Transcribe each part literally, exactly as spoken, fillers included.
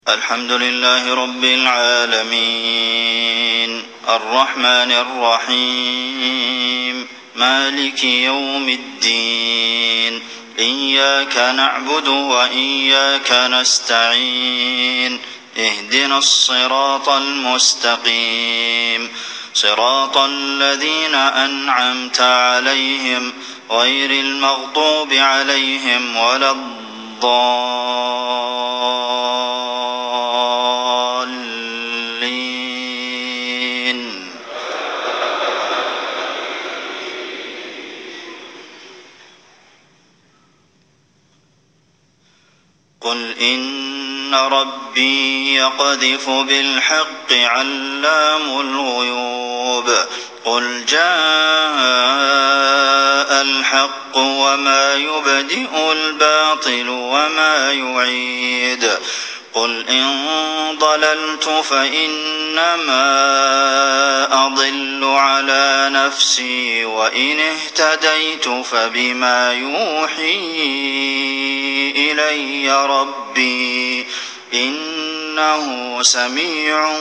الحمد لله رب العالمين الرحمن الرحيم مالك يوم الدين إياك نعبد وإياك نستعين اهدنا الصراط المستقيم صراط الذين أنعمت عليهم غير المغضوب عليهم ولا الضالين. قل إن ربي يقذف بالحق علام الغيوب قل جاء الحق وما يبدئ الباطل وما يعيد قل إن ضللت فإنما أضل على نفسي وإن اهتديت فبما يوحي إلي ربي إنه سميع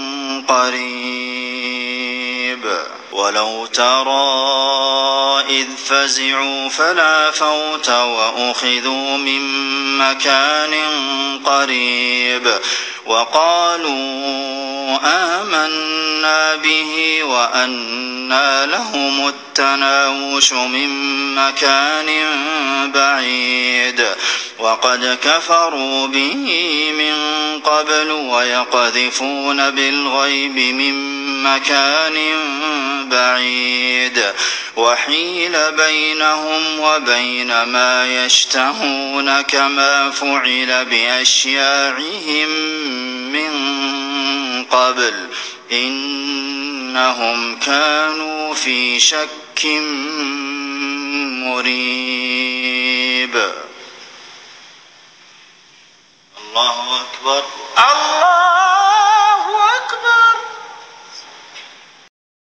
قريب. ولو ترى إذ فزعوا فلا فوت وأخذوا من مكان قريب وقالوا آمنا به وأنى لهم التناوش من مكان بعيد وقد كفروا به من قبل ويقذفون بالغيب من مكان بعيد وحيل بينهم وبين ما يشتهون كما فعل بأشياعهم من قبل إنهم كانوا في شك مريب. الله أكبر. الله